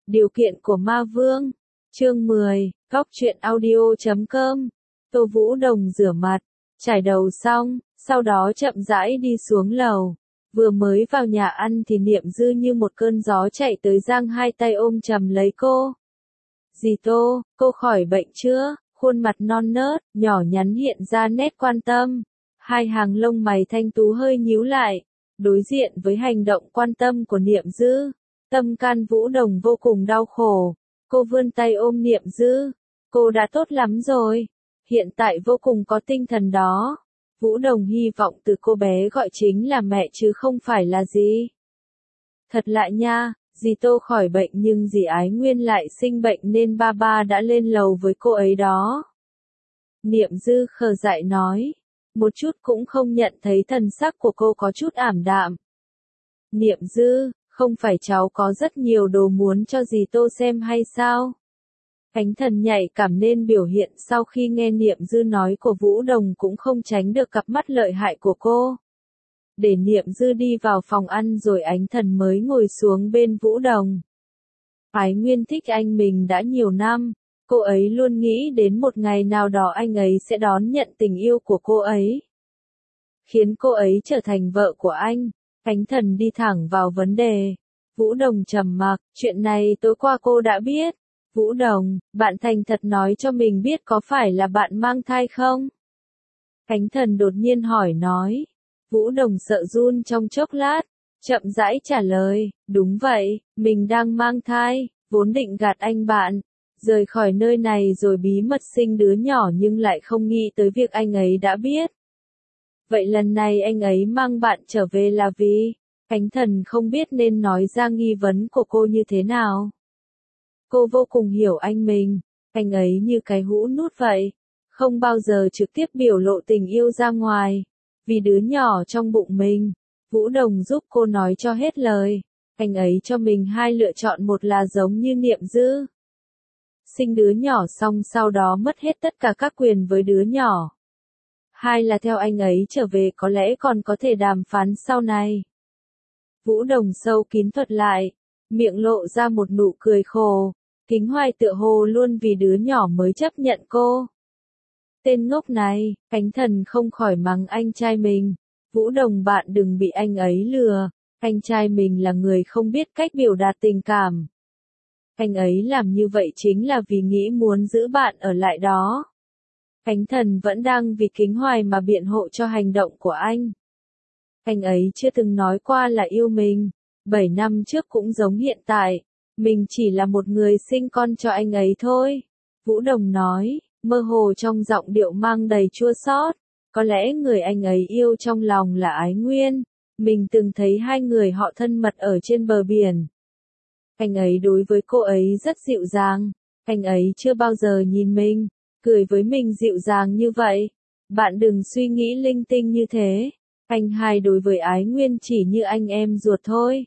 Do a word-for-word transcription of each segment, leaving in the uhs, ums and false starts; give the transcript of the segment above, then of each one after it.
Điều kiện của ma vương. Chương mười, góc truyện audio chấm com. Tô Vũ Đồng rửa mặt, chải đầu xong, sau đó chậm rãi đi xuống lầu. Vừa mới vào nhà ăn thì Niệm Dư như một cơn gió chạy tới, giang hai tay ôm chầm lấy cô. Dì Tô, cô khỏi bệnh chưa? Khuôn mặt non nớt, nhỏ nhắn hiện ra nét quan tâm. Hai hàng lông mày thanh tú hơi nhíu lại. Đối diện với hành động quan tâm của Niệm Dư, tâm can Vũ Đồng vô cùng đau khổ. Cô vươn tay ôm Niệm Dư. Cô đã tốt lắm rồi. Hiện tại vô cùng có tinh thần đó. Vũ Đồng hy vọng từ cô bé gọi chính là mẹ chứ không phải là gì. Thật lạ nha, dì Tô khỏi bệnh nhưng dì Ái Nguyên lại sinh bệnh nên ba ba đã lên lầu với cô ấy đó. Niệm Dư khờ dại nói. Một chút cũng không nhận thấy thần sắc của cô có chút ảm đạm. Niệm Dư, không phải cháu có rất nhiều đồ muốn cho dì Tô xem hay sao? Khánh Thần nhạy cảm nên biểu hiện sau khi nghe Niệm Dư nói của Vũ Đồng cũng không tránh được cặp mắt lợi hại của cô. Để Niệm Dư đi vào phòng ăn rồi Ánh Thần mới ngồi xuống bên Vũ Đồng. Ái Nguyên thích anh mình đã nhiều năm, cô ấy luôn nghĩ đến một ngày nào đó anh ấy sẽ đón nhận tình yêu của cô ấy. Khiến cô ấy trở thành vợ của anh. Ánh Thần đi thẳng vào vấn đề. Vũ Đồng trầm mặc, chuyện này tối qua cô đã biết. Vũ Đồng, bạn thành thật nói cho mình biết có phải là bạn mang thai không? Ánh Thần đột nhiên hỏi nói. Vũ Đồng sợ run trong chốc lát, chậm rãi trả lời, đúng vậy, mình đang mang thai, vốn định gạt anh bạn, rời khỏi nơi này rồi bí mật sinh đứa nhỏ nhưng lại không nghĩ tới việc anh ấy đã biết. Vậy lần này anh ấy mang bạn trở về là vì? Ánh Thần không biết nên nói ra nghi vấn của cô như thế nào. Cô vô cùng hiểu anh mình, anh ấy như cái hũ nút vậy, không bao giờ trực tiếp biểu lộ tình yêu ra ngoài. Vì đứa nhỏ trong bụng mình, Vũ Đồng giúp cô nói cho hết lời. Anh ấy cho mình hai lựa chọn, một là giống như Niệm Dư, sinh đứa nhỏ xong sau đó mất hết tất cả các quyền với đứa nhỏ. Hai là theo anh ấy trở về có lẽ còn có thể đàm phán sau này. Vũ Đồng sâu kín thuật lại, miệng lộ ra một nụ cười khổ. Kính Hoài tựa hồ luôn vì đứa nhỏ mới chấp nhận cô. Tên ngốc này, Ánh Thần không khỏi mắng anh trai mình. Vũ Đồng bạn đừng bị anh ấy lừa, anh trai mình là người không biết cách biểu đạt tình cảm. Anh ấy làm như vậy chính là vì nghĩ muốn giữ bạn ở lại đó. Ánh Thần vẫn đang vì Kính Hoài mà biện hộ cho hành động của anh. Anh ấy chưa từng nói qua là yêu mình, bảy năm trước cũng giống hiện tại, mình chỉ là một người sinh con cho anh ấy thôi. Vũ Đồng nói, mơ hồ trong giọng điệu mang đầy chua xót. Có lẽ người anh ấy yêu trong lòng là Ái Nguyên. Mình từng thấy hai người họ thân mật ở trên bờ biển. Anh ấy đối với cô ấy rất dịu dàng. Anh ấy chưa bao giờ nhìn mình, cười với mình dịu dàng như vậy. Bạn đừng suy nghĩ linh tinh như thế. Anh hai đối với Ái Nguyên chỉ như anh em ruột thôi.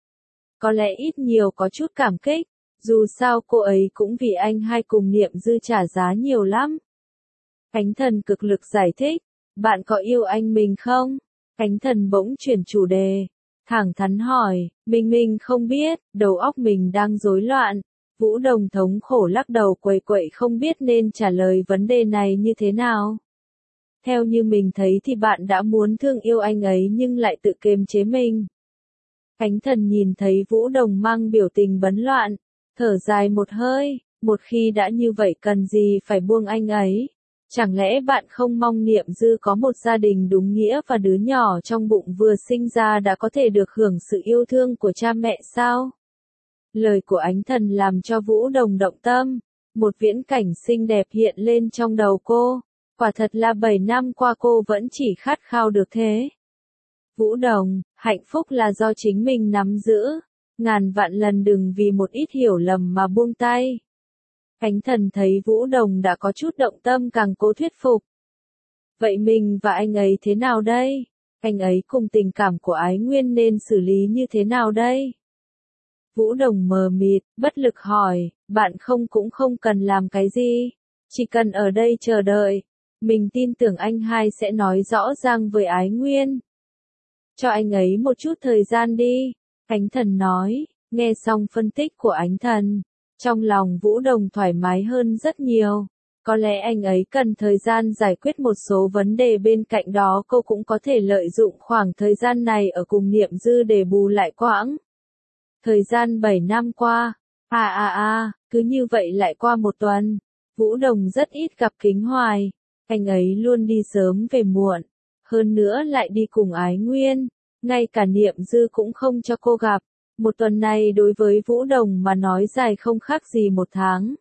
Có lẽ ít nhiều có chút cảm kích. Dù sao cô ấy cũng vì anh hai cùng Niệm Dư trả giá nhiều lắm. Ánh Thần cực lực giải thích. Bạn có yêu anh mình không? Ánh Thần bỗng chuyển chủ đề. Thẳng thắn hỏi. Mình mình không biết, đầu óc mình đang rối loạn. Vũ Đồng thống khổ lắc đầu quầy quậy không biết nên trả lời vấn đề này như thế nào. Theo như mình thấy thì bạn đã muốn thương yêu anh ấy nhưng lại tự kiềm chế mình. Ánh Thần nhìn thấy Vũ Đồng mang biểu tình bấn loạn. Thở dài một hơi, một khi đã như vậy cần gì phải buông anh ấy. Chẳng lẽ bạn không mong Niệm Dư có một gia đình đúng nghĩa và đứa nhỏ trong bụng vừa sinh ra đã có thể được hưởng sự yêu thương của cha mẹ sao? Lời của Ánh Thần làm cho Vũ Đồng động tâm. Một viễn cảnh xinh đẹp hiện lên trong đầu cô. Quả thật là bảy năm qua cô vẫn chỉ khát khao được thế. Vũ Đồng, hạnh phúc là do chính mình nắm giữ. Ngàn vạn lần đừng vì một ít hiểu lầm mà buông tay. Ánh Thần thấy Vũ Đồng đã có chút động tâm càng cố thuyết phục. Vậy mình và anh ấy thế nào đây? Anh ấy cùng tình cảm của Ái Nguyên nên xử lý như thế nào đây? Vũ Đồng mờ mịt, bất lực hỏi, bạn không cũng không cần làm cái gì. Chỉ cần ở đây chờ đợi. Mình tin tưởng anh hai sẽ nói rõ ràng với Ái Nguyên. Cho anh ấy một chút thời gian đi. Ánh Thần nói, Nghe xong phân tích của Ánh Thần, trong lòng Vũ Đồng thoải mái hơn rất nhiều. Có lẽ anh ấy cần thời gian giải quyết một số vấn đề, bên cạnh đó cô cũng có thể lợi dụng khoảng thời gian này ở cùng Niệm Dư để bù lại quãng thời gian bảy năm qua. À à à, cứ như vậy lại qua một tuần. Vũ Đồng rất ít gặp Kính Hoài. Anh ấy luôn đi sớm về muộn. Hơn nữa lại đi cùng Ái Nguyên. Ngay cả Niệm Dư cũng không cho cô gặp. Một tuần này đối với Vũ Đồng mà nói dài không khác gì một tháng.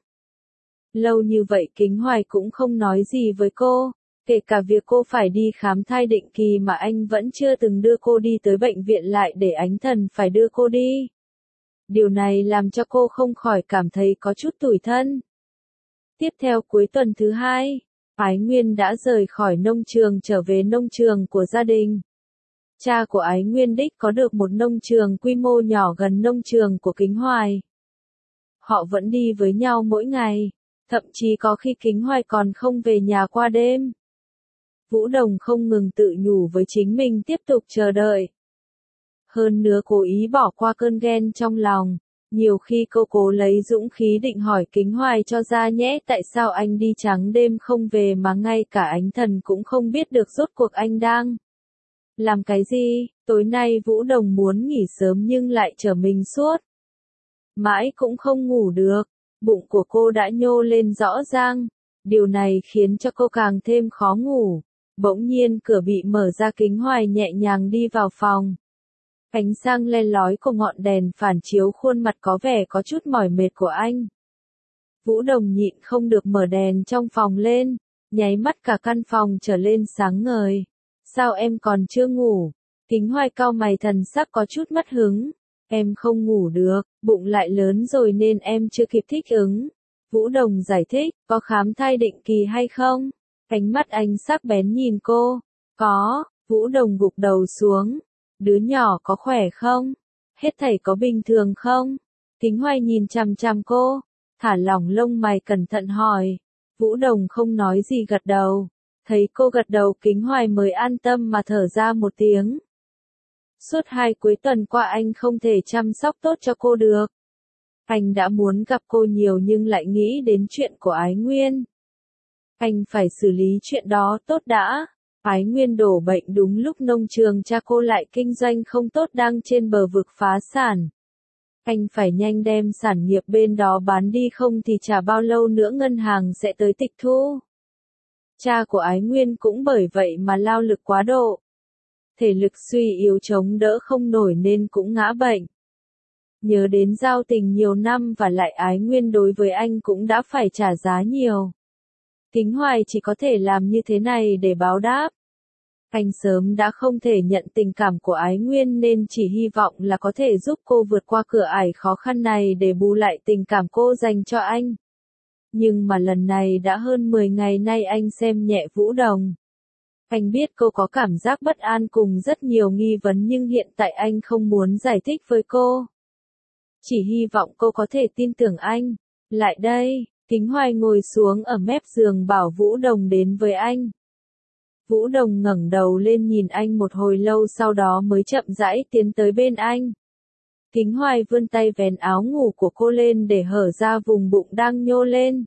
Lâu như vậy Kính Hoài cũng không nói gì với cô. Kể cả việc cô phải đi khám thai định kỳ mà anh vẫn chưa từng đưa cô đi tới bệnh viện lại để Ánh Thần phải đưa cô đi. Điều này làm cho cô không khỏi cảm thấy có chút tủi thân. Tiếp theo cuối tuần thứ hai, Ái Nguyên đã rời khỏi nông trường trở về nông trường của gia đình. Cha của Ái Nguyên đích có được một nông trường quy mô nhỏ gần nông trường của Kính Hoài. Họ vẫn đi với nhau mỗi ngày, thậm chí có khi Kính Hoài còn không về nhà qua đêm. Vũ Đồng không ngừng tự nhủ với chính mình tiếp tục chờ đợi. Hơn nữa cố ý bỏ qua cơn ghen trong lòng. Nhiều khi cô cố lấy dũng khí định hỏi Kính Hoài cho ra nhẽ tại sao anh đi trắng đêm không về mà ngay cả Ánh Thần cũng không biết được rốt cuộc anh đang làm cái gì. Tối nay Vũ Đồng muốn nghỉ sớm nhưng lại trở mình suốt. Mãi cũng không ngủ được, bụng của cô đã nhô lên rõ ràng. Điều này khiến cho cô càng thêm khó ngủ. Bỗng nhiên cửa bị mở ra, Kính Hoài nhẹ nhàng đi vào phòng. Ánh sáng le lói của ngọn đèn phản chiếu khuôn mặt có vẻ có chút mỏi mệt của anh. Vũ Đồng nhịn không được mở đèn trong phòng lên, nháy mắt cả căn phòng trở lên sáng ngời. Sao em còn chưa ngủ? Kính Hoài cau mày, thần sắc có chút mất hứng. Em không ngủ được, bụng lại lớn rồi nên em chưa kịp thích ứng. Vũ Đồng giải thích, có khám thai định kỳ hay không? Ánh mắt anh sắc bén nhìn cô. Có, Vũ Đồng gục đầu xuống. Đứa nhỏ có khỏe không? Hết thảy có bình thường không? Kính Hoài nhìn chằm chằm cô, thả lỏng lông mày cẩn thận hỏi. Vũ Đồng không nói gì, gật đầu. Thấy cô gật đầu, Kính Hoài mới an tâm mà thở ra một tiếng. Suốt hai cuối tuần qua anh không thể chăm sóc tốt cho cô được. Anh đã muốn gặp cô nhiều nhưng lại nghĩ đến chuyện của Ái Nguyên. Anh phải xử lý chuyện đó tốt đã. Ái Nguyên đổ bệnh đúng lúc nông trường cha cô lại kinh doanh không tốt, đang trên bờ vực phá sản. Anh phải nhanh đem sản nghiệp bên đó bán đi, không thì chả bao lâu nữa ngân hàng sẽ tới tịch thu. Cha của Ái Nguyên cũng bởi vậy mà lao lực quá độ. Thể lực suy yếu chống đỡ không nổi nên cũng ngã bệnh. Nhớ đến giao tình nhiều năm và lại Ái Nguyên đối với anh cũng đã phải trả giá nhiều. Kính Hoài chỉ có thể làm như thế này để báo đáp. Anh sớm đã không thể nhận tình cảm của Ái Nguyên nên chỉ hy vọng là có thể giúp cô vượt qua cửa ải khó khăn này để bù lại tình cảm cô dành cho anh. Nhưng mà lần này đã hơn mười ngày nay anh xem nhẹ Vũ Đồng. Anh biết cô có cảm giác bất an cùng rất nhiều nghi vấn nhưng hiện tại anh không muốn giải thích với cô. Chỉ hy vọng cô có thể tin tưởng anh. Lại đây, Kính Hoài ngồi xuống ở mép giường bảo Vũ Đồng đến với anh. Vũ Đồng ngẩng đầu lên nhìn anh một hồi lâu, sau đó mới chậm rãi tiến tới bên anh. Kính Hoài vươn tay vén áo ngủ của cô lên để hở ra vùng bụng đang nhô lên.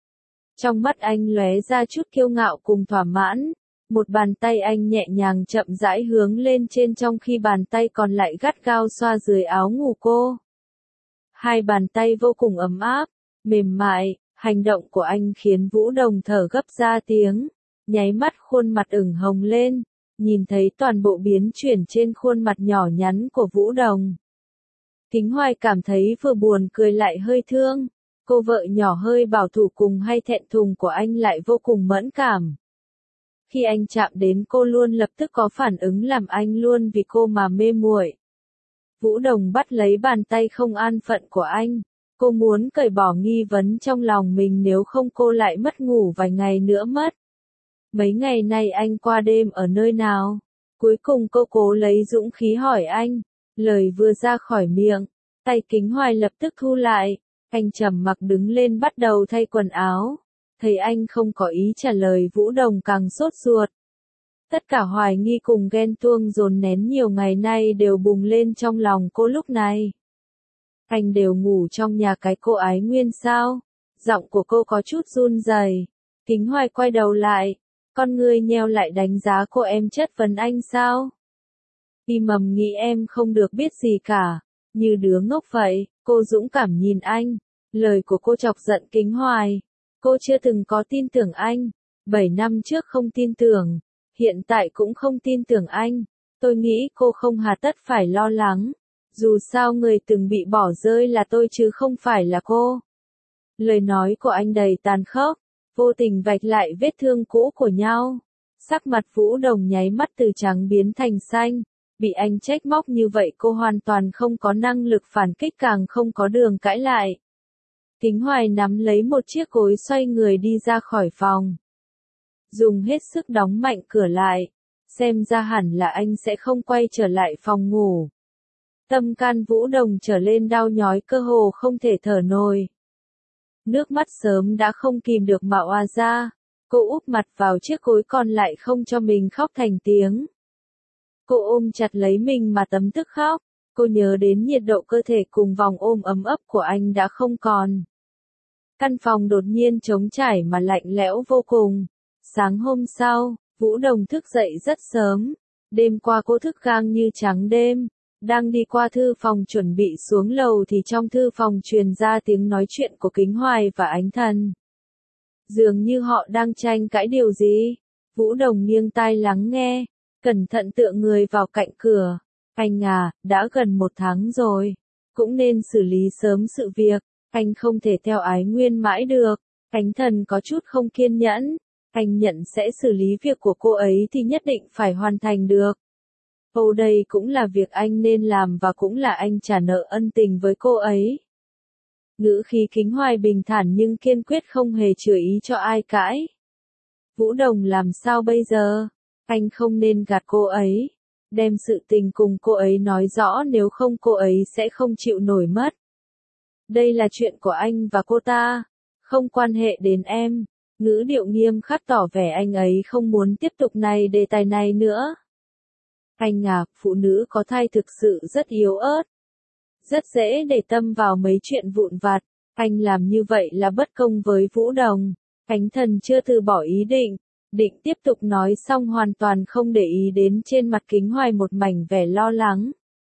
Trong mắt anh lóe ra chút kiêu ngạo cùng thỏa mãn. Một bàn tay anh nhẹ nhàng chậm rãi hướng lên trên, trong khi bàn tay còn lại gắt gao xoa dưới áo ngủ cô. Hai bàn tay vô cùng ấm áp, mềm mại, hành động của anh khiến Vũ Đồng thở gấp ra tiếng. Nháy mắt khuôn mặt ửng hồng lên, nhìn thấy toàn bộ biến chuyển trên khuôn mặt nhỏ nhắn của Vũ Đồng. Kính Hoài cảm thấy vừa buồn cười lại hơi thương, cô vợ nhỏ hơi bảo thủ cùng hay thẹn thùng của anh lại vô cùng mẫn cảm. Khi anh chạm đến cô luôn lập tức có phản ứng làm anh luôn vì cô mà mê muội. Vũ Đồng bắt lấy bàn tay không an phận của anh, cô muốn cởi bỏ nghi vấn trong lòng mình, nếu không cô lại mất ngủ vài ngày nữa mất. Mấy ngày nay anh qua đêm ở nơi nào? Cuối cùng cô cố lấy dũng khí hỏi anh. Lời vừa ra khỏi miệng, tay Kính Hoài lập tức thu lại. Anh trầm mặc đứng lên bắt đầu thay quần áo. Thấy anh không có ý trả lời, Vũ Đồng càng sốt ruột. Tất cả hoài nghi cùng ghen tuông dồn nén nhiều ngày nay đều bùng lên trong lòng cô lúc này. Anh đều ngủ trong nhà cái cô Ái Nguyên sao? Giọng của cô có chút run rẩy. Kính Hoài quay đầu lại, con ngươi nheo lại đánh giá cô. Em chất vấn anh sao? Y Mầm nghĩ em không được biết gì cả, như đứa ngốc vậy. Cô dũng cảm nhìn anh, lời của cô chọc giận Kính Hoài. Cô chưa từng có tin tưởng anh, bảy năm trước không tin tưởng, hiện tại cũng không tin tưởng anh. Tôi nghĩ cô không hà tất phải lo lắng, dù sao người từng bị bỏ rơi là tôi chứ không phải là cô. Lời nói của anh đầy tàn khốc, vô tình vạch lại vết thương cũ của nhau. Sắc mặt Vũ Đồng nháy mắt từ trắng biến thành xanh, bị anh trách móc như vậy cô hoàn toàn không có năng lực phản kích, càng không có đường cãi lại. Kính Hoài nắm lấy một chiếc gối xoay người đi ra khỏi phòng. Dùng hết sức đóng mạnh cửa lại, xem ra hẳn là anh sẽ không quay trở lại phòng ngủ. Tâm can Vũ Đồng trở lên đau nhói, cơ hồ không thể thở nổi. Nước mắt sớm đã không kìm được mà òa ra, cô úp mặt vào chiếc gối còn lại không cho mình khóc thành tiếng. Cô ôm chặt lấy mình mà tấm tức khóc, cô nhớ đến nhiệt độ cơ thể cùng vòng ôm ấm ấp của anh đã không còn. Căn phòng đột nhiên trống trải mà lạnh lẽo vô cùng. Sáng hôm sau, Vũ Đồng thức dậy rất sớm, đêm qua cô thức gang như trắng đêm. Đang đi qua thư phòng chuẩn bị xuống lầu thì trong thư phòng truyền ra tiếng nói chuyện của Kính Hoài và Ánh Thần. Dường như họ đang tranh cãi điều gì. Vũ Đồng nghiêng tai lắng nghe, cẩn thận tựa người vào cạnh cửa. Anh à, đã gần một tháng rồi, cũng nên xử lý sớm sự việc, anh không thể theo Ái Nguyên mãi được. Ánh Thần có chút không kiên nhẫn, anh nhận sẽ xử lý việc của cô ấy thì nhất định phải hoàn thành được. Âu đây cũng là việc anh nên làm và cũng là anh trả nợ ân tình với cô ấy. Ngữ khí Kính Hoài bình thản nhưng kiên quyết, không hề chừa ý cho ai cãi. Vũ Đồng làm sao bây giờ? Anh không nên gạt cô ấy, đem sự tình cùng cô ấy nói rõ, nếu không cô ấy sẽ không chịu nổi mất. Đây là chuyện của anh và cô ta, không quan hệ đến em. Ngữ điệu nghiêm khắc tỏ vẻ anh ấy không muốn tiếp tục này đề tài này nữa. Anh à, phụ nữ có thai thực sự rất yếu ớt, rất dễ để tâm vào mấy chuyện vụn vặt. Anh làm như vậy là bất công với Vũ Đồng. Ánh Thần chưa từ bỏ ý định, định tiếp tục nói xong hoàn toàn không để ý đến trên mặt Kính Hoài một mảnh vẻ lo lắng.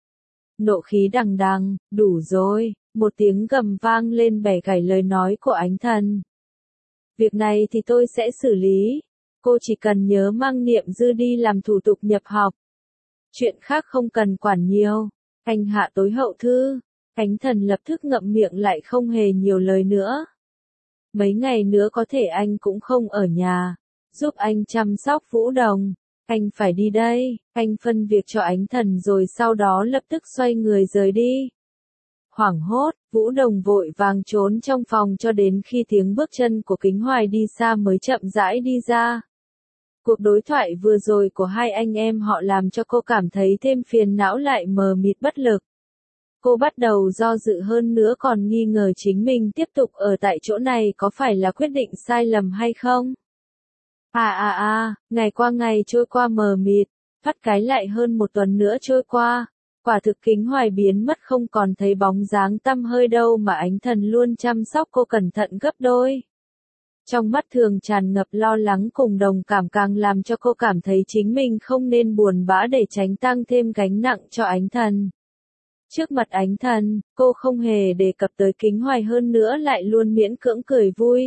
Nộ khí đằng đằng, đủ rồi, một tiếng gầm vang lên bẻ gãy lời nói của Ánh Thần. Việc này thì tôi sẽ xử lý, cô chỉ cần nhớ mang Niệm Dư đi làm thủ tục nhập học. Chuyện khác không cần quản nhiều. Anh hạ tối hậu thư. Ánh Thần lập tức ngậm miệng lại, không hề nhiều lời nữa. Mấy ngày nữa có thể anh cũng không ở nhà, giúp anh chăm sóc Vũ Đồng. Anh phải đi đây. Anh phân việc cho Ánh Thần rồi sau đó lập tức xoay người rời đi. Hoảng hốt, Vũ Đồng vội vàng trốn trong phòng cho đến khi tiếng bước chân của Kính Hoài đi xa mới chậm rãi đi ra. Cuộc đối thoại vừa rồi của hai anh em họ làm cho cô cảm thấy thêm phiền não, lại mờ mịt bất lực. Cô bắt đầu do dự hơn nữa, còn nghi ngờ chính mình tiếp tục ở tại chỗ này có phải là quyết định sai lầm hay không. À à à, ngày qua ngày trôi qua mờ mịt, phát cái lại hơn một tuần nữa trôi qua. Quả thực Kính Hoài biến mất không còn thấy bóng dáng tăm hơi đâu, mà Ánh Thần luôn chăm sóc cô cẩn thận gấp đôi. Trong mắt thường tràn ngập lo lắng cùng đồng cảm, càng làm cho cô cảm thấy chính mình không nên buồn bã để tránh tăng thêm gánh nặng cho Ánh Thần. Trước mặt Ánh Thần, cô không hề đề cập tới Kính Hoài, hơn nữa lại luôn miễn cưỡng cười vui.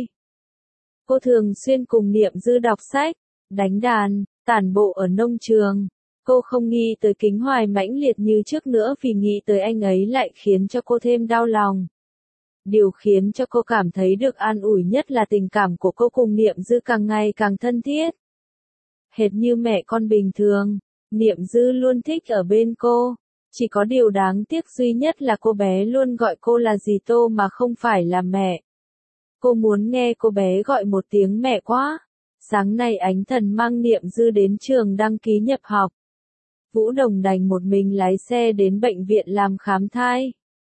Cô thường xuyên cùng Niệm Dư đọc sách, đánh đàn, tản bộ ở nông trường. Cô không nghĩ tới Kính Hoài mãnh liệt như trước nữa, vì nghĩ tới anh ấy lại khiến cho cô thêm đau lòng. Điều khiến cho cô cảm thấy được an ủi nhất là tình cảm của cô cùng Niệm Dư càng ngày càng thân thiết. Hệt như mẹ con bình thường, Niệm Dư luôn thích ở bên cô. Chỉ có điều đáng tiếc duy nhất là cô bé luôn gọi cô là dì Tô mà không phải là mẹ. Cô muốn nghe cô bé gọi một tiếng mẹ quá. Sáng nay Ánh Thần mang Niệm Dư đến trường đăng ký nhập học. Vũ Đồng đành một mình lái xe đến bệnh viện làm khám thai.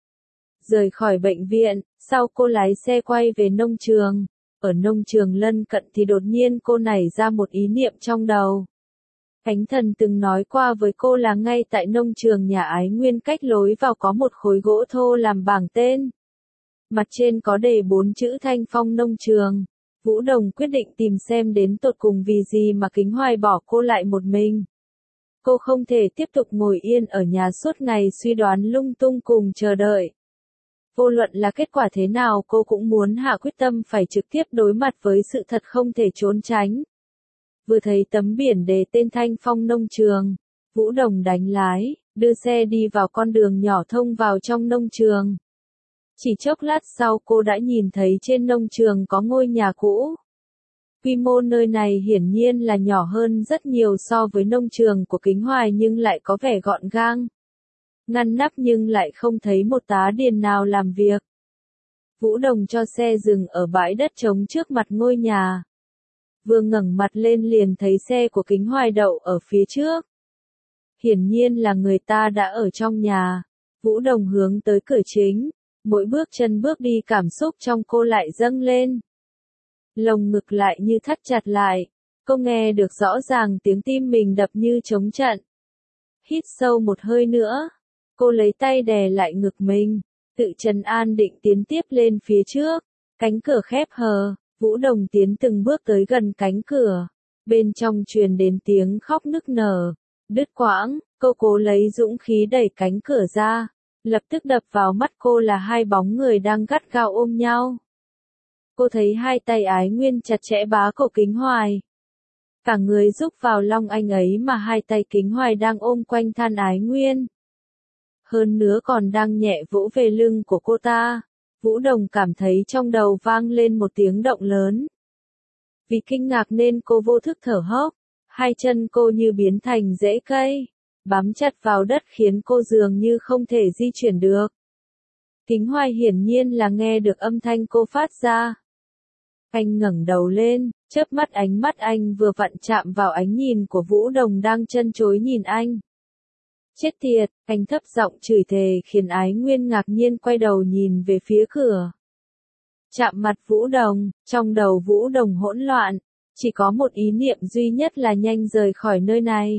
Rời khỏi bệnh viện, sau cô lái xe quay về nông trường. Ở nông trường lân cận thì đột nhiên cô nảy ra một ý niệm trong đầu. Khánh Thần từng nói qua với cô là ngay tại nông trường nhà Ái Nguyên cách lối vào có một khối gỗ thô làm bảng tên. Mặt trên có đề bốn chữ Thanh Phong Nông Trường. Vũ Đồng quyết định tìm xem đến tột cùng vì gì mà Kính Hoài bỏ cô lại một mình. Cô không thể tiếp tục ngồi yên ở nhà suốt ngày suy đoán lung tung cùng chờ đợi. Vô luận là kết quả thế nào cô cũng muốn hạ quyết tâm phải trực tiếp đối mặt với sự thật không thể trốn tránh. Vừa thấy tấm biển đề tên Thanh Phong Nông Trường, Vũ Đồng đánh lái, đưa xe đi vào con đường nhỏ thông vào trong nông trường. Chỉ chốc lát sau cô đã nhìn thấy trên nông trường có ngôi nhà cũ. Quy mô nơi này hiển nhiên là nhỏ hơn rất nhiều so với nông trường của Kính Hoài nhưng lại có vẻ gọn gàng. Ngăn nắp nhưng lại không thấy một tá điền nào làm việc. Vũ Đồng cho xe dừng ở bãi đất trống trước mặt ngôi nhà. Vừa ngẩng mặt lên liền thấy xe của Kính Hoài đậu ở phía trước. Hiển nhiên là người ta đã ở trong nhà. Vũ Đồng hướng tới cửa chính. Mỗi bước chân bước đi cảm xúc trong cô lại dâng lên. Lồng ngực lại như thắt chặt lại. Cô nghe được rõ ràng tiếng tim mình đập như trống trận. Hít sâu một hơi nữa. Cô lấy tay đè lại ngực mình. Tự trấn an định tiến tiếp lên phía trước. Cánh cửa khép hờ. Vũ Đồng tiến từng bước tới gần cánh cửa. Bên trong truyền đến tiếng khóc nức nở. Đứt quãng, cô cố lấy dũng khí đẩy cánh cửa ra. Lập tức đập vào mắt cô là hai bóng người đang gắt gao ôm nhau. Cô thấy hai tay Ái Nguyên chặt chẽ bá cổ Kính Hoài. Cả người rúc vào long anh ấy mà hai tay Kính Hoài đang ôm quanh than Ái Nguyên. Hơn nữa còn đang nhẹ vỗ về lưng của cô ta. Vũ Đồng cảm thấy trong đầu vang lên một tiếng động lớn. Vì kinh ngạc nên cô vô thức thở hốc. Hai chân cô như biến thành rễ cây. Bám chặt vào đất khiến cô dường như không thể di chuyển được. Kính Hoài hiển nhiên là nghe được âm thanh cô phát ra. Anh ngẩng đầu lên, chớp mắt ánh mắt anh vừa vặn chạm vào ánh nhìn của Vũ Đồng đang chân chối nhìn anh. Chết tiệt, anh thấp giọng chửi thề khiến Ái Nguyên ngạc nhiên quay đầu nhìn về phía cửa. Chạm mặt Vũ Đồng, trong đầu Vũ Đồng hỗn loạn, chỉ có một ý niệm duy nhất là nhanh rời khỏi nơi này.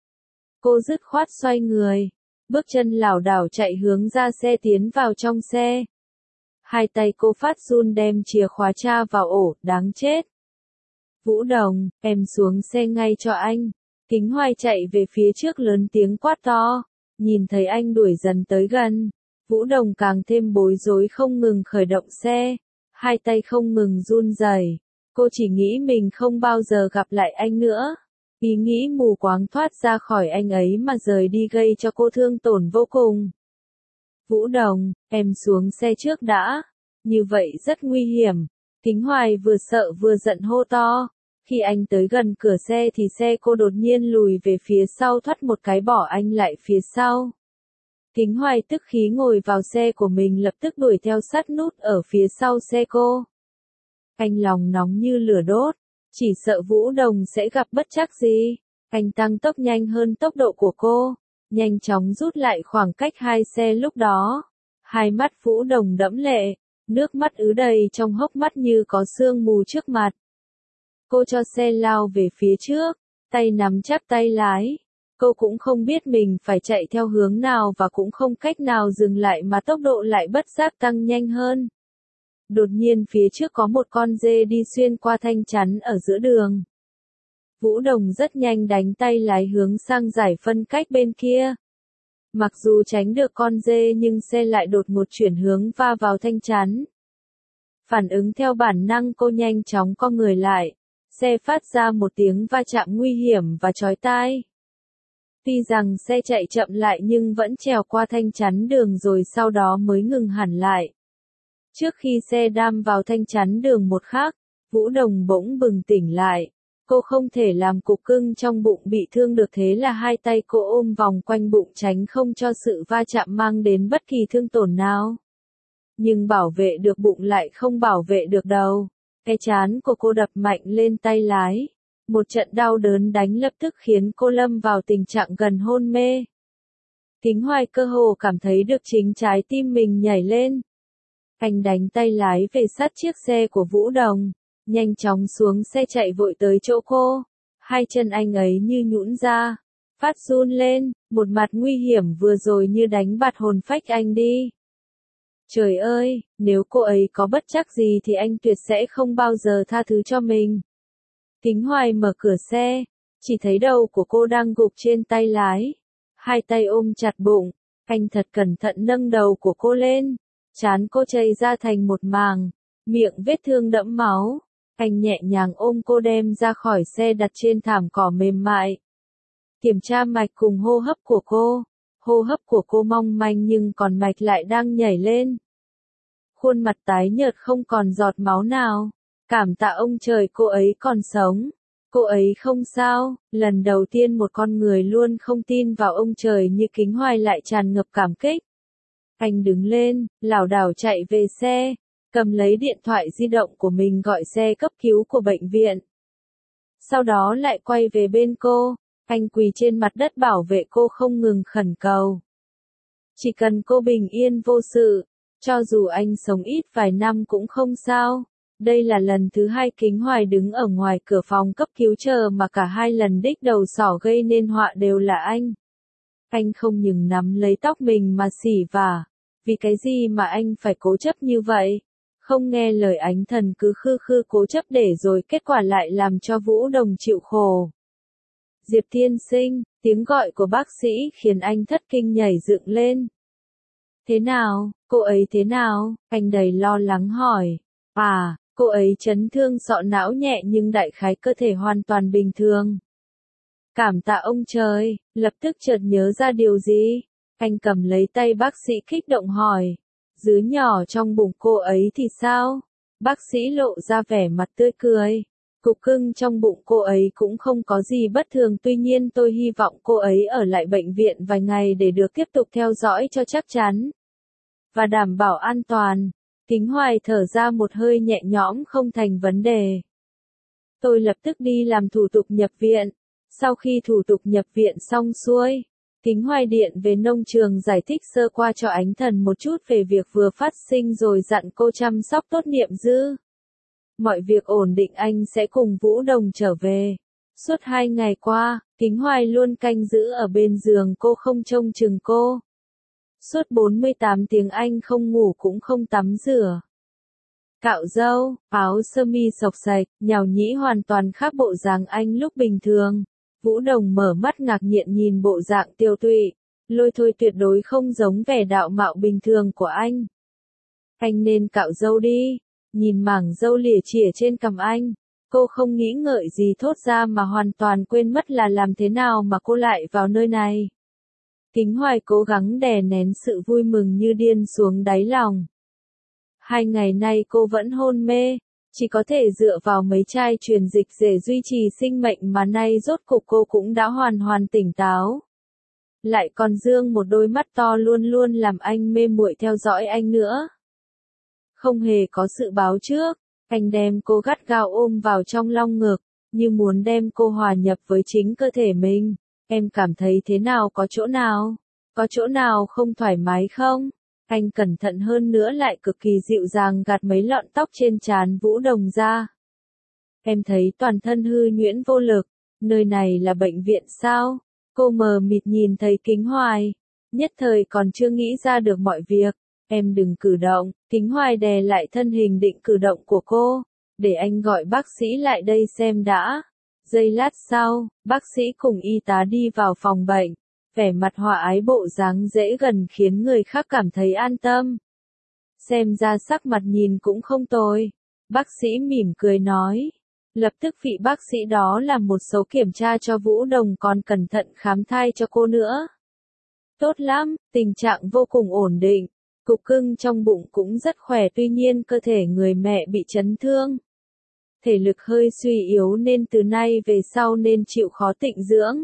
Cô dứt khoát xoay người, bước chân lảo đảo chạy hướng ra xe tiến vào trong xe. Hai tay cô phát run đem chìa khóa tra vào ổ, đáng chết. Vũ Đồng, em xuống xe ngay cho anh. Kính Hoài chạy về phía trước lớn tiếng quát to, nhìn thấy anh đuổi dần tới gần. Vũ Đồng càng thêm bối rối không ngừng khởi động xe, hai tay không ngừng run rẩy. Cô chỉ nghĩ mình không bao giờ gặp lại anh nữa. Ý nghĩ mù quáng thoát ra khỏi anh ấy mà rời đi gây cho cô thương tổn vô cùng. Vũ Đồng, em xuống xe trước đã. Như vậy rất nguy hiểm. Kính Hoài vừa sợ vừa giận hô to. Khi anh tới gần cửa xe thì xe cô đột nhiên lùi về phía sau thoát một cái bỏ anh lại phía sau. Kính Hoài tức khí ngồi vào xe của mình lập tức đuổi theo sát nút ở phía sau xe cô. Anh lòng nóng như lửa đốt. Chỉ sợ Vũ Đồng sẽ gặp bất trắc gì. Anh tăng tốc nhanh hơn tốc độ của cô. Nhanh chóng rút lại khoảng cách hai xe lúc đó. Hai mắt Vũ Đồng đẫm lệ. Nước mắt ứ đầy trong hốc mắt như có sương mù trước mặt. Cô cho xe lao về phía trước. Tay nắm chắc tay lái. Cô cũng không biết mình phải chạy theo hướng nào và cũng không cách nào dừng lại mà tốc độ lại bất giác tăng nhanh hơn. Đột nhiên phía trước có một con dê đi xuyên qua thanh chắn ở giữa đường. Vũ Đồng rất nhanh đánh tay lái hướng sang giải phân cách bên kia. Mặc dù tránh được con dê nhưng xe lại đột ngột chuyển hướng va vào thanh chắn. Phản ứng theo bản năng cô nhanh chóng co người lại. Xe phát ra một tiếng va chạm nguy hiểm và chói tai. Tuy rằng xe chạy chậm lại nhưng vẫn trèo qua thanh chắn đường rồi sau đó mới ngừng hẳn lại. Trước khi xe đâm vào thanh chắn đường một khắc, Vũ Đồng bỗng bừng tỉnh lại. Cô không thể làm cục cưng trong bụng bị thương được thế là hai tay cô ôm vòng quanh bụng tránh không cho sự va chạm mang đến bất kỳ thương tổn nào. Nhưng bảo vệ được bụng lại không bảo vệ được đầu. Cái trán của cô đập mạnh lên tay lái. Một trận đau đớn đánh lập tức khiến cô lâm vào tình trạng gần hôn mê. Kính Hoài cơ hồ cảm thấy được chính trái tim mình nhảy lên. Anh đánh tay lái về sát chiếc xe của Vũ Đồng, nhanh chóng xuống xe chạy vội tới chỗ cô. Hai chân anh ấy như nhũn ra, phát run lên, một mặt nguy hiểm vừa rồi như đánh bạt hồn phách anh đi. Trời ơi, nếu cô ấy có bất trắc gì thì anh tuyệt sẽ không bao giờ tha thứ cho mình. Kính Hoài mở cửa xe, chỉ thấy đầu của cô đang gục trên tay lái. Hai tay ôm chặt bụng, anh thật cẩn thận nâng đầu của cô lên. Trán cô chảy ra thành một màng, miệng vết thương đẫm máu. Anh nhẹ nhàng ôm cô đem ra khỏi xe đặt trên thảm cỏ mềm mại. Kiểm tra mạch cùng hô hấp của cô. Hô hấp của cô mong manh nhưng còn mạch lại đang nhảy lên. Khuôn mặt tái nhợt không còn giọt máu nào. Cảm tạ ông trời cô ấy còn sống. Cô ấy không sao. Lần đầu tiên một con người luôn không tin vào ông trời như Kính Hoài lại tràn ngập cảm kích. Anh đứng lên, lảo đảo chạy về xe, cầm lấy điện thoại di động của mình gọi xe cấp cứu của bệnh viện. Sau đó lại quay về bên cô, anh quỳ trên mặt đất bảo vệ cô không ngừng khẩn cầu. Chỉ cần cô bình yên vô sự, cho dù anh sống ít vài năm cũng không sao. Đây là lần thứ hai Kính Hoài đứng ở ngoài cửa phòng cấp cứu chờ mà cả hai lần đích đầu sỏ gây nên họa đều là anh. Anh không những nắm lấy tóc mình mà xỉ vả. Vì cái gì mà anh phải cố chấp như vậy? Không nghe lời ánh thần cứ khư khư cố chấp để rồi kết quả lại làm cho Vũ Đồng chịu khổ. Diệp tiên sinh, tiếng gọi của bác sĩ khiến anh thất kinh nhảy dựng lên. Thế nào, cô ấy thế nào? Anh đầy lo lắng hỏi. À, cô ấy chấn thương sọ não nhẹ nhưng đại khái cơ thể hoàn toàn bình thường. Cảm tạ ông trời, lập tức chợt nhớ ra điều gì. Anh cầm lấy tay bác sĩ kích động hỏi. Dứa nhỏ trong bụng cô ấy thì sao? Bác sĩ lộ ra vẻ mặt tươi cười. Cục cưng trong bụng cô ấy cũng không có gì bất thường, tuy nhiên tôi hy vọng cô ấy ở lại bệnh viện vài ngày để được tiếp tục theo dõi cho chắc chắn. Và đảm bảo an toàn. Kính Hoài thở ra một hơi nhẹ nhõm, không thành vấn đề. Tôi lập tức đi làm thủ tục nhập viện. Sau khi thủ tục nhập viện xong xuôi, Kính Hoài điện về nông trường giải thích sơ qua cho Ánh Thần một chút về việc vừa phát sinh rồi dặn cô chăm sóc tốt Niệm Dư. Mọi việc ổn định anh sẽ cùng Vũ Đồng trở về. Suốt hai ngày qua, Kính Hoài luôn canh giữ ở bên giường cô không trông chừng cô. Suốt bốn mươi tám tiếng anh không ngủ cũng không tắm rửa. Cạo râu, áo sơ mi xộc xạch, nhào nhĩ hoàn toàn khác bộ dáng anh lúc bình thường. Vũ Đồng mở mắt ngạc nhiên nhìn bộ dạng tiêu tụy, lôi thôi tuyệt đối không giống vẻ đạo mạo bình thường của anh. Anh nên cạo râu đi, nhìn mảng râu lìa chìa trên cằm anh, cô không nghĩ ngợi gì thốt ra mà hoàn toàn quên mất là làm thế nào mà cô lại vào nơi này. Kính Hoài cố gắng đè nén sự vui mừng như điên xuống đáy lòng. Hai ngày nay cô vẫn hôn mê. Chỉ có thể dựa vào mấy chai truyền dịch để duy trì sinh mệnh mà nay rốt cục cô cũng đã hoàn hoàn tỉnh táo. Lại còn dương một đôi mắt to luôn luôn làm anh mê muội theo dõi anh nữa. Không hề có sự báo trước, anh đem cô gắt gao ôm vào trong lòng ngực, như muốn đem cô hòa nhập với chính cơ thể mình. Em cảm thấy thế nào, có chỗ nào? Có chỗ nào không thoải mái không? Anh cẩn thận hơn nữa lại cực kỳ dịu dàng gạt mấy lọn tóc trên trán Vũ Đồng ra. Em thấy toàn thân hư nhuyễn vô lực, nơi này là bệnh viện sao? Cô mờ mịt nhìn thấy Kính Hoài, nhất thời còn chưa nghĩ ra được mọi việc. Em đừng cử động, Kính Hoài đè lại thân hình định cử động của cô, để anh gọi bác sĩ lại đây xem đã. Giây lát sau, bác sĩ cùng y tá đi vào phòng bệnh. Vẻ mặt hòa ái bộ dáng dễ gần khiến người khác cảm thấy an tâm. Xem ra sắc mặt nhìn cũng không tồi. Bác sĩ mỉm cười nói. Lập tức vị bác sĩ đó làm một số kiểm tra cho Vũ Đồng còn cẩn thận khám thai cho cô nữa. Tốt lắm, tình trạng vô cùng ổn định. Cục cưng trong bụng cũng rất khỏe, tuy nhiên cơ thể người mẹ bị chấn thương. Thể lực hơi suy yếu nên từ nay về sau nên chịu khó tịnh dưỡng.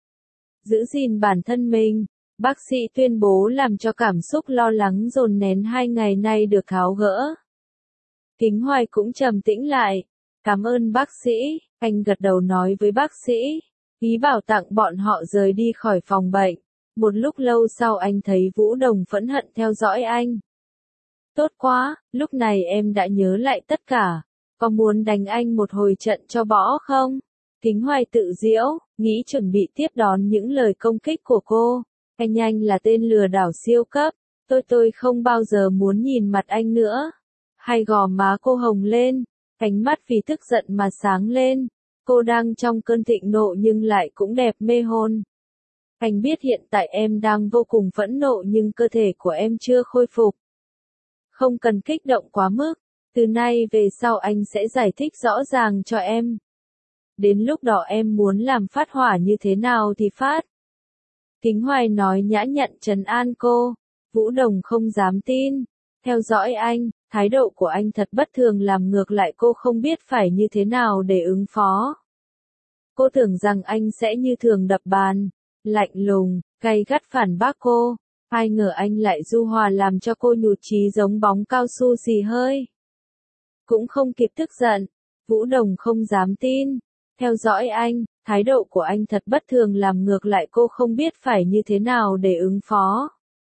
Giữ gìn bản thân mình, bác sĩ tuyên bố làm cho cảm xúc lo lắng dồn nén hai ngày nay được tháo gỡ. Kính Hoài cũng trầm tĩnh lại. Cảm ơn bác sĩ, anh gật đầu nói với bác sĩ. Ý bảo tặng bọn họ rời đi khỏi phòng bệnh. Một lúc lâu sau anh thấy Vũ Đồng phẫn hận theo dõi anh. Tốt quá, lúc này em đã nhớ lại tất cả. Có muốn đánh anh một hồi trận cho bỏ không? Kính Hoài tự giễu, nghĩ chuẩn bị tiếp đón những lời công kích của cô. Anh anh là tên lừa đảo siêu cấp, tôi tôi không bao giờ muốn nhìn mặt anh nữa. Hai gò má cô hồng lên, ánh mắt vì tức giận mà sáng lên. Cô đang trong cơn thịnh nộ nhưng lại cũng đẹp mê hồn. Anh biết hiện tại em đang vô cùng phẫn nộ nhưng cơ thể của em chưa khôi phục. Không cần kích động quá mức, từ nay về sau anh sẽ giải thích rõ ràng cho em. Đến lúc đó em muốn làm phát hỏa như thế nào thì phát. Kính Hoài nói nhã nhặn trấn an cô. Vũ Đồng không dám tin. Theo dõi anh, thái độ của anh thật bất thường làm ngược lại cô không biết phải như thế nào để ứng phó. Cô tưởng rằng anh sẽ như thường đập bàn, lạnh lùng, gay gắt phản bác cô. Ai ngờ anh lại du hòa làm cho cô nhụt chí giống bóng cao su xì hơi. Cũng không kịp tức giận, Vũ Đồng không dám tin. Theo dõi anh, thái độ của anh thật bất thường làm ngược lại cô không biết phải như thế nào để ứng phó.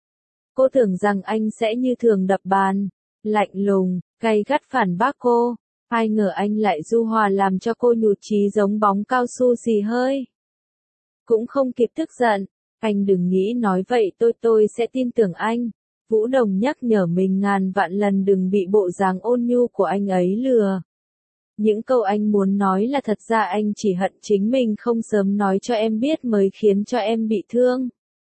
Cô tưởng rằng anh sẽ như thường đập bàn, lạnh lùng, gay gắt phản bác cô. Ai ngờ anh lại du hòa làm cho cô nhụt chí giống bóng cao su xì hơi. Cũng không kịp tức giận, anh đừng nghĩ nói vậy tôi tôi sẽ tin tưởng anh. Vũ Đồng nhắc nhở mình ngàn vạn lần đừng bị bộ dáng ôn nhu của anh ấy lừa. Những câu anh muốn nói là thật ra anh chỉ hận chính mình không sớm nói cho em biết mới khiến cho em bị thương.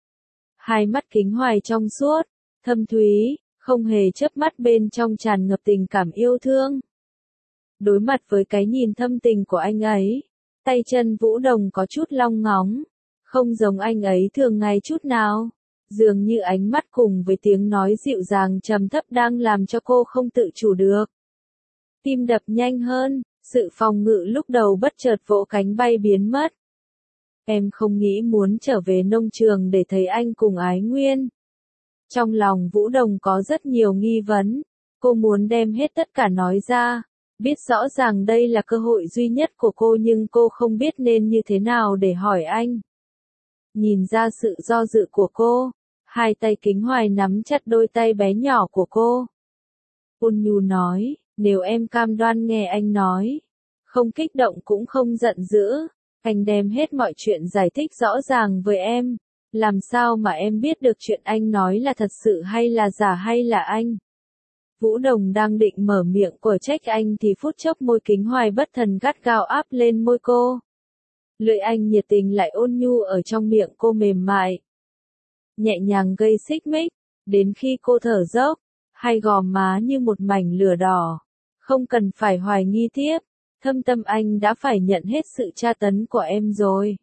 Hai mắt Kính Hoài trong suốt, thâm thúy, không hề chớp mắt bên trong tràn ngập tình cảm yêu thương. Đối mặt với cái nhìn thâm tình của anh ấy, tay chân Vũ Đồng có chút long ngóng, không giống anh ấy thường ngày chút nào. Dường như ánh mắt cùng với tiếng nói dịu dàng trầm thấp đang làm cho cô không tự chủ được. Tim đập nhanh hơn, sự phòng ngự lúc đầu bất chợt vỗ cánh bay biến mất. Em không nghĩ muốn trở về nông trường để thấy anh cùng Ái Nguyên. Trong lòng Vũ Đồng có rất nhiều nghi vấn, cô muốn đem hết tất cả nói ra, biết rõ ràng đây là cơ hội duy nhất của cô nhưng cô không biết nên như thế nào để hỏi anh. Nhìn ra sự do dự của cô, hai tay Kính Hoài nắm chặt đôi tay bé nhỏ của cô. Ôn nhu nói, nếu em cam đoan nghe anh nói, không kích động cũng không giận dữ, anh đem hết mọi chuyện giải thích rõ ràng với em, làm sao mà em biết được chuyện anh nói là thật sự hay là giả hay là anh. Vũ Đồng đang định mở miệng của trách anh thì phút chốc môi Kính Hoài bất thần gắt gao áp lên môi cô. Lưỡi anh nhiệt tình lại ôn nhu ở trong miệng cô mềm mại. Nhẹ nhàng gây xích mích, đến khi cô thở dốc, hai gò má như một mảnh lửa đỏ. Không cần phải hoài nghi tiếp, thâm tâm anh đã phải nhận hết sự tra tấn của em rồi.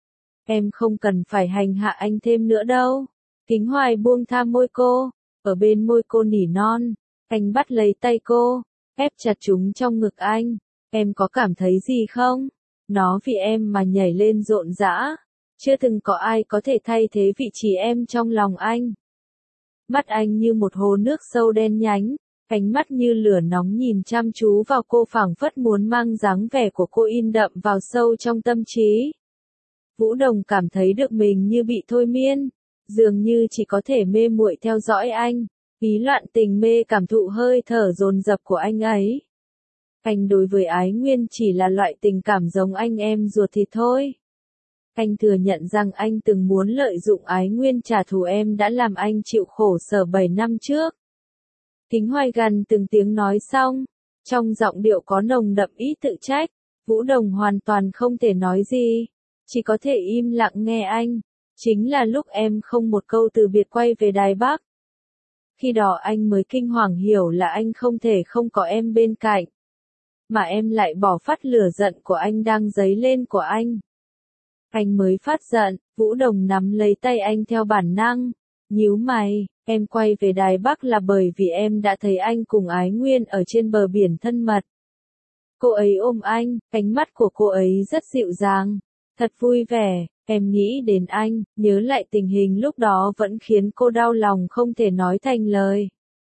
Em không cần phải hành hạ anh thêm nữa đâu. Kính Hoài buông tha môi cô, ở bên môi cô nỉ non, anh bắt lấy tay cô, ép chặt chúng trong ngực anh. Em có cảm thấy gì không? Nó vì em mà nhảy lên rộn rã. Chưa từng có ai có thể thay thế vị trí em trong lòng anh. Mắt anh như một hồ nước sâu đen nhánh, ánh mắt như lửa nóng nhìn chăm chú vào cô phảng phất muốn mang dáng vẻ của cô in đậm vào sâu trong tâm trí. Vũ Đồng cảm thấy được mình như bị thôi miên, dường như chỉ có thể mê muội theo dõi anh, ý loạn tình mê cảm thụ hơi thở dồn dập của anh ấy. Anh đối với Ái Nguyên chỉ là loại tình cảm giống anh em ruột thịt thôi. Anh thừa nhận rằng anh từng muốn lợi dụng Ái Nguyên trả thù em đã làm anh chịu khổ sở bảy năm trước. Kính Hoài gần từng tiếng nói xong, trong giọng điệu có nồng đậm ý tự trách. Vũ Đồng hoàn toàn không thể nói gì, chỉ có thể im lặng nghe anh. Chính là lúc em không một câu từ biệt quay về Đài Bắc. Khi đó anh mới kinh hoàng hiểu là anh không thể không có em bên cạnh. Mà em lại bỏ phát lửa giận của anh đang dấy lên của anh. Anh mới phát giận, Vũ Đồng nắm lấy tay anh theo bản năng. Nhíu mày, em quay về Đài Bắc là bởi vì em đã thấy anh cùng Ái Nguyên ở trên bờ biển thân mật. Cô ấy ôm anh, ánh mắt của cô ấy rất dịu dàng, thật vui vẻ, em nghĩ đến anh, nhớ lại tình hình lúc đó vẫn khiến cô đau lòng không thể nói thành lời.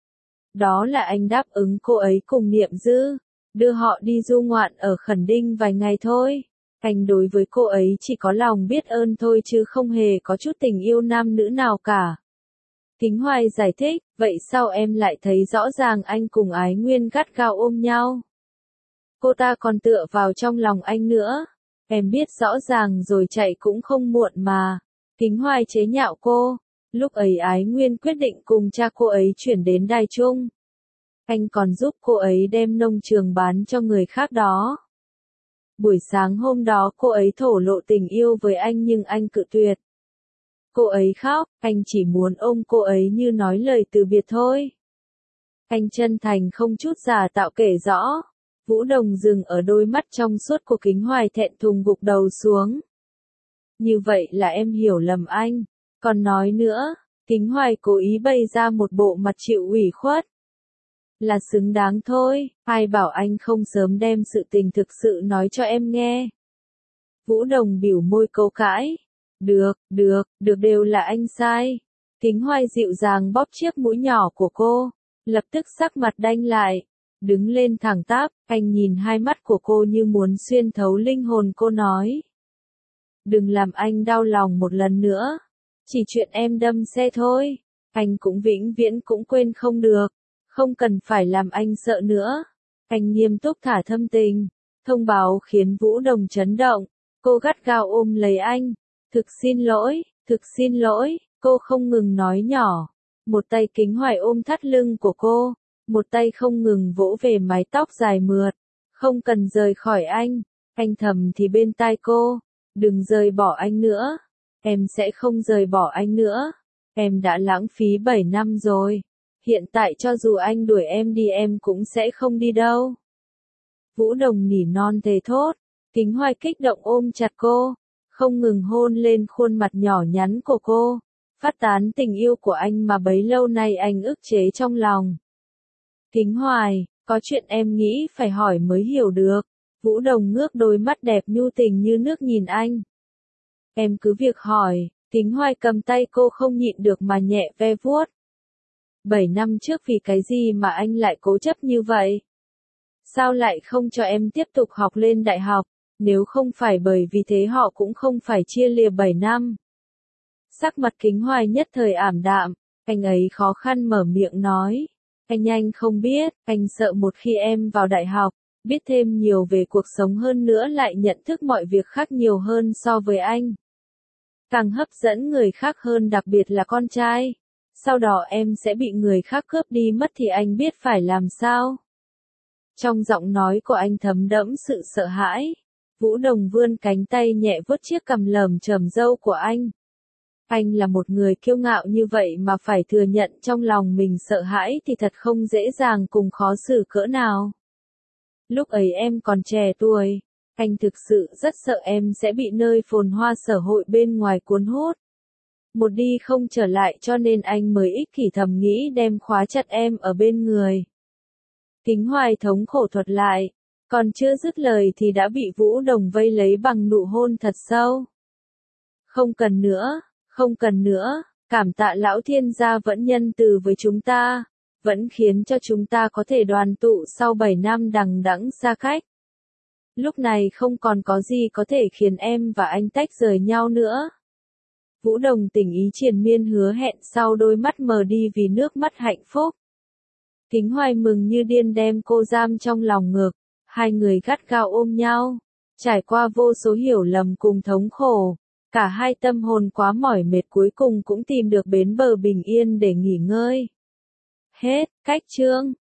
Đó là anh đáp ứng cô ấy cùng Niệm Dư, đưa họ đi du ngoạn ở Khẩn Đinh vài ngày thôi. Anh đối với cô ấy chỉ có lòng biết ơn thôi chứ không hề có chút tình yêu nam nữ nào cả. Kính Hoài giải thích, vậy sao em lại thấy rõ ràng anh cùng Ái Nguyên gắt gao ôm nhau? Cô ta còn tựa vào trong lòng anh nữa. Em biết rõ ràng rồi chạy cũng không muộn mà. Kính Hoài chế nhạo cô. Lúc ấy Ái Nguyên quyết định cùng cha cô ấy chuyển đến Đài Trung. Anh còn giúp cô ấy đem nông trường bán cho người khác đó. Buổi sáng hôm đó cô ấy thổ lộ tình yêu với anh nhưng anh cự tuyệt. Cô ấy khóc, anh chỉ muốn ôm cô ấy như nói lời từ biệt thôi. Anh chân thành không chút giả tạo kể rõ. Vũ Đồng dừng ở đôi mắt trong suốt của Kính Hoài thẹn thùng gục đầu xuống. Như vậy là em hiểu lầm anh. Còn nói nữa, Kính Hoài cố ý bày ra một bộ mặt chịu ủy khuất. Là xứng đáng thôi, ai bảo anh không sớm đem sự tình thực sự nói cho em nghe. Vũ Đồng biểu môi cau cãi. Được, được, được đều là anh sai. Kính Hoài dịu dàng bóp chiếc mũi nhỏ của cô, lập tức sắc mặt đanh lại. Đứng lên thẳng tắp, anh nhìn hai mắt của cô như muốn xuyên thấu linh hồn cô nói. Đừng làm anh đau lòng một lần nữa. Chỉ chuyện em đâm xe thôi. Anh cũng vĩnh viễn cũng quên không được. Không cần phải làm anh sợ nữa. Anh nghiêm túc thả thâm tình. Thông báo khiến Vũ Đồng chấn động. Cô gắt gao ôm lấy anh. Thực xin lỗi, thực xin lỗi, cô không ngừng nói nhỏ. Một tay Kính Hoài ôm thắt lưng của cô. Một tay không ngừng vỗ về mái tóc dài mượt. Không cần rời khỏi anh. Anh thầm thì bên tai cô. Đừng rời bỏ anh nữa. Em sẽ không rời bỏ anh nữa. Em đã lãng phí bảy năm rồi. Hiện tại cho dù anh đuổi em đi em cũng sẽ không đi đâu. Vũ Đồng nỉ non thề thốt. Kính Hoài kích động ôm chặt cô. Không ngừng hôn lên khuôn mặt nhỏ nhắn của cô. Phát tán tình yêu của anh mà bấy lâu nay anh ức chế trong lòng. Kính Hoài, có chuyện em nghĩ phải hỏi mới hiểu được. Vũ Đồng ngước đôi mắt đẹp nhu tình như nước nhìn anh. Em cứ việc hỏi. Kính Hoài cầm tay cô không nhịn được mà nhẹ ve vuốt. Bảy năm trước vì cái gì mà anh lại cố chấp như vậy? Sao lại không cho em tiếp tục học lên đại học? Nếu không phải bởi vì thế họ cũng không phải chia lìa bảy năm. Sắc mặt Kính Hoài nhất thời ảm đạm. Anh ấy khó khăn mở miệng nói. Anh anh không biết, anh sợ một khi em vào đại học, biết thêm nhiều về cuộc sống hơn nữa lại nhận thức mọi việc khác nhiều hơn so với anh. Càng hấp dẫn người khác hơn đặc biệt là con trai. Sau đó em sẽ bị người khác cướp đi mất thì anh biết phải làm sao? Trong giọng nói của anh thấm đẫm sự sợ hãi. Vũ Đồng vươn cánh tay nhẹ vuốt chiếc cằm lởm chởm râu của anh. Anh là một người kiêu ngạo như vậy mà phải thừa nhận trong lòng mình sợ hãi thì thật không dễ dàng cùng khó xử cỡ nào. Lúc ấy em còn trẻ tuổi, anh thực sự rất sợ em sẽ bị nơi phồn hoa sở hội bên ngoài cuốn hút. Một đi không trở lại cho nên anh mới ích kỷ thầm nghĩ đem khóa chặt em ở bên người. Kính Hoài thống khổ thuật lại, còn chưa dứt lời thì đã bị Vũ Đồng vây lấy bằng nụ hôn thật sâu. Không cần nữa, không cần nữa, cảm tạ lão thiên gia vẫn nhân từ với chúng ta, vẫn khiến cho chúng ta có thể đoàn tụ sau bảy năm đằng đẵng xa cách. Lúc này không còn có gì có thể khiến em và anh tách rời nhau nữa. Vũ Đồng tình ý triền miên hứa hẹn sau đôi mắt mờ đi vì nước mắt hạnh phúc. Kính Hoài mừng như điên đem cô giam trong lòng ngực, hai người gắt gao ôm nhau, trải qua vô số hiểu lầm cùng thống khổ, cả hai tâm hồn quá mỏi mệt cuối cùng cũng tìm được bến bờ bình yên để nghỉ ngơi. Hết, cách chương.